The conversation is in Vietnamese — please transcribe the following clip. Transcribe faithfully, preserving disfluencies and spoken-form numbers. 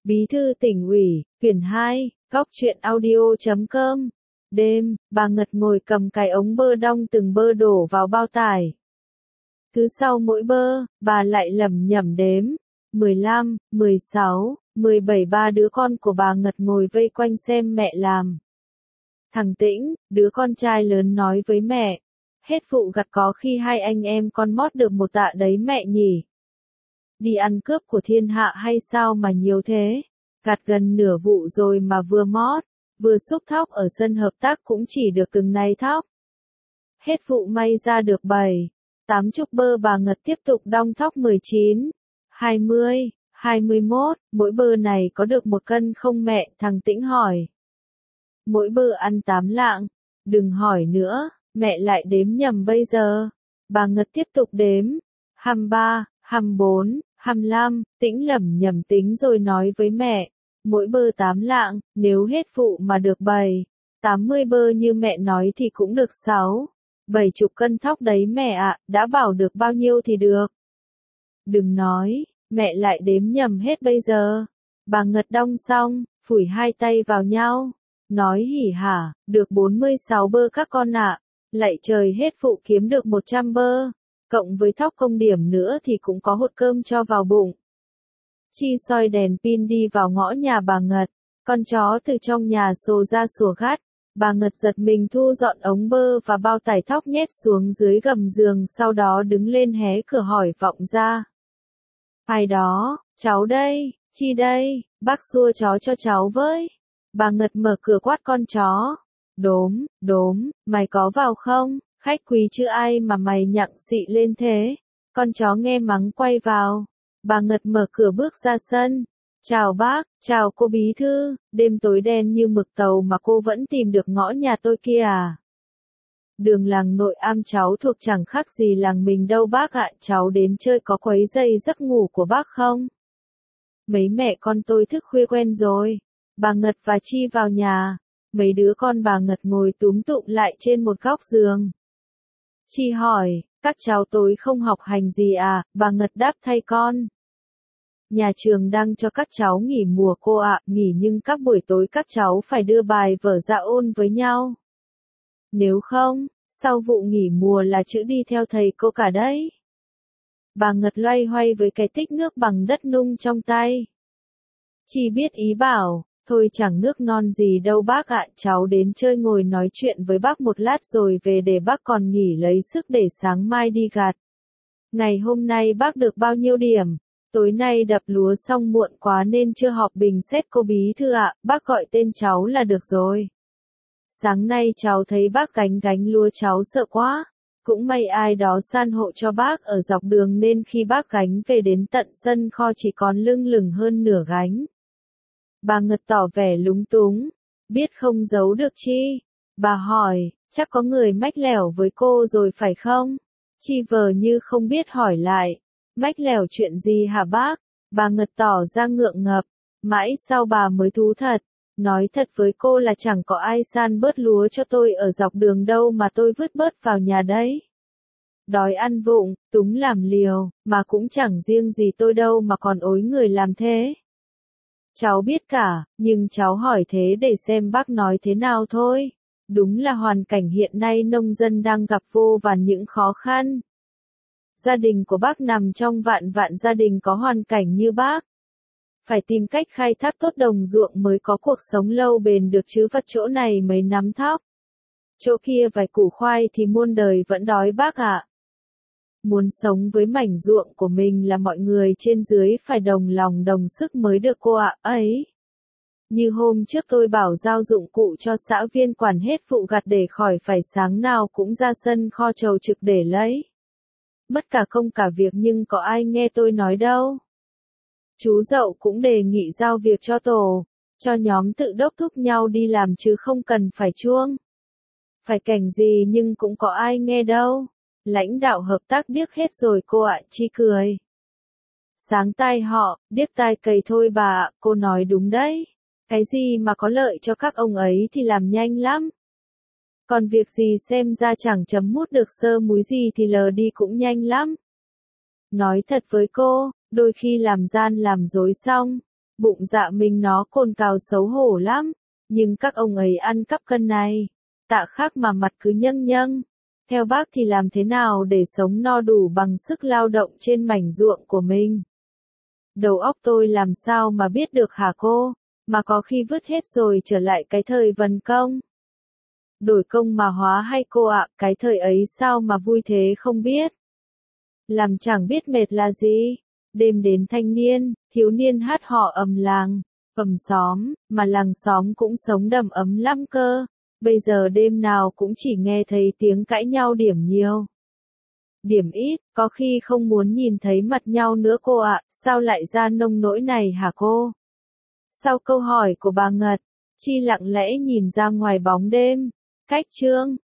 Bí thư tỉnh ủy, quyển hai, góc truyện audio chấm com. Đêm, bà Ngật ngồi cầm cái ống bơ đong từng bơ đổ vào bao tải. Cứ sau mỗi bơ, bà lại lẩm nhẩm đếm. mười lăm, mười sáu, mười bảy ba đứa con của bà Ngật ngồi vây quanh xem mẹ làm. Thằng Tĩnh, đứa con trai lớn nói với mẹ. Hết vụ gặt có khi hai anh em con mót được một tạ đấy mẹ nhỉ. Đi ăn cướp của thiên hạ hay sao mà nhiều thế? Gặt gần nửa vụ rồi mà vừa mót, vừa xúc thóc ở sân hợp tác cũng chỉ được từng này thóc. Hết vụ may ra được bảy, tám chục bơ bà Ngật tiếp tục đong thóc mười chín, hai mươi, hai mươi mốt, mỗi bơ này có được một cân không mẹ? Thằng Tĩnh hỏi. Mỗi bơ ăn tám lạng, đừng hỏi nữa, mẹ lại đếm nhầm bây giờ. Bà Ngật tiếp tục đếm, hai mươi ba, hai mươi bốn, hai mươi lăm, Tĩnh lẩm nhẩm tính rồi nói với mẹ, mỗi bơ tám lạng, nếu hết vụ mà được bảy, tám mươi bơ như mẹ nói thì cũng được sáu, bảy chục cân thóc đấy mẹ ạ, đã bảo được bao nhiêu thì được. Đừng nói, mẹ lại đếm nhầm hết bây giờ. Bà Ngật đong xong, phủi hai tay vào nhau, nói hỉ hả, được bốn mươi sáu bơ các con ạ, lạy trời hết vụ kiếm được một trăm bơ. Cộng với thóc công điểm nữa thì cũng có hột cơm cho vào bụng. Chi soi đèn pin đi vào ngõ nhà bà Ngật, con chó từ trong nhà sồ ra sủa gắt. Bà Ngật giật mình thu dọn ống bơ và bao tải thóc nhét xuống dưới gầm giường, sau đó đứng lên hé cửa hỏi vọng ra. Ai đó, cháu đây, Chi đây, bác xua chó cho cháu với. Bà Ngật mở cửa quát con chó. Đốm, đốm, mày có vào không? Khách quý chứ ai mà mày nhặng xị lên thế? Con chó nghe mắng quay vào. Bà Ngật mở cửa bước ra sân. Chào bác, chào cô bí thư, đêm tối đen như mực tàu mà cô vẫn tìm được ngõ nhà tôi kia à? Đường làng Nội Am cháu thuộc chẳng khác gì làng mình đâu bác ạ, cháu đến chơi có quấy rầy giấc ngủ của bác không? Mấy mẹ con tôi thức khuya quen rồi. Bà Ngật và Chi vào nhà. Mấy đứa con bà Ngật ngồi túm tụm lại trên một góc giường. Chi hỏi, các cháu tối không học hành gì à? Bà Ngật đáp thay con. Nhà trường đang cho các cháu nghỉ mùa cô ạ, nghỉ nhưng các buổi tối các cháu phải đưa bài vở ra ôn với nhau. Nếu không, sau vụ nghỉ mùa là chữ đi theo thầy cô cả đấy. Bà Ngật loay hoay với cái tích nước bằng đất nung trong tay. Chi biết ý bảo. Thôi chẳng nước non gì đâu bác ạ, cháu đến chơi ngồi nói chuyện với bác một lát rồi về để bác còn nghỉ lấy sức để sáng mai đi gặt. Ngày hôm nay bác được bao nhiêu điểm? Tối nay đập lúa xong muộn quá nên chưa họp bình xét cô bí thư ạ, bác gọi tên cháu là được rồi. Sáng nay cháu thấy bác gánh gánh lúa cháu sợ quá. Cũng may ai đó san hộ cho bác ở dọc đường nên khi bác gánh về đến tận sân kho chỉ còn lưng lửng hơn nửa gánh. Bà Ngật tỏ vẻ lúng túng, biết không giấu được Chi. Bà hỏi, chắc có người mách lẻo với cô rồi phải không? Chi vờ như không biết hỏi lại, mách lẻo chuyện gì hả bác? Bà Ngật tỏ ra ngượng ngập, mãi sau bà mới thú thật, nói thật với cô là chẳng có ai san bớt lúa cho tôi ở dọc đường đâu mà tôi vứt bớt vào nhà đấy. Đói ăn vụng, túng làm liều, mà cũng chẳng riêng gì tôi đâu mà còn ối người làm thế. Cháu biết cả, nhưng cháu hỏi thế để xem bác nói thế nào thôi. Đúng là hoàn cảnh hiện nay nông dân đang gặp vô vàn những khó khăn. Gia đình của bác nằm trong vạn vạn gia đình có hoàn cảnh như bác. Phải tìm cách khai thác tốt đồng ruộng mới có cuộc sống lâu bền được chứ vắt chỗ này mấy nắm thóc. Chỗ kia vài củ khoai thì muôn đời vẫn đói bác ạ. Muốn sống với mảnh ruộng của mình là mọi người trên dưới phải đồng lòng đồng sức mới được cô ạ, ấy. Như hôm trước tôi bảo giao dụng cụ cho xã viên quản hết vụ gặt để khỏi phải sáng nào cũng ra sân kho chầu trực để lấy. Mất cả công cả việc nhưng có ai nghe tôi nói đâu. Chú Dậu cũng đề nghị giao việc cho tổ, cho nhóm tự đốc thúc nhau đi làm chứ không cần phải chuông. Phải cảnh gì nhưng cũng có ai nghe đâu. Lãnh đạo hợp tác điếc hết rồi cô ạ, Chi cười. Sáng tai họ, điếc tai cầy thôi bà ạ, cô nói đúng đấy. Cái gì mà có lợi cho các ông ấy thì làm nhanh lắm. Còn việc gì xem ra chẳng chấm mút được sơ múi gì thì lờ đi cũng nhanh lắm. Nói thật với cô, đôi khi làm gian làm dối xong, Bụng dạ mình nó cồn cào xấu hổ lắm, nhưng các ông ấy ăn cắp cân này. Tạ Khắc mà mặt cứ nhâng nhâng. Theo bác thì làm thế nào để sống no đủ bằng sức lao động trên mảnh ruộng của mình? Đầu óc tôi làm sao mà biết được hả cô? Mà có khi vứt hết rồi trở lại cái thời vần công. Đổi công mà hóa hay cô ạ, cái thời ấy sao mà vui thế không biết. Làm chẳng biết mệt là gì. Đêm đến thanh niên, thiếu niên hát hò ầm làng, ầm xóm, mà làng xóm cũng sống đầm ấm lắm cơ. Bây giờ đêm nào cũng chỉ nghe thấy tiếng cãi nhau điểm nhiều. Điểm ít, có khi không muốn nhìn thấy mặt nhau nữa cô ạ, sao lại ra nông nỗi này hả cô? Sau câu hỏi của bà Ngật, Chi lặng lẽ nhìn ra ngoài bóng đêm. Cách chương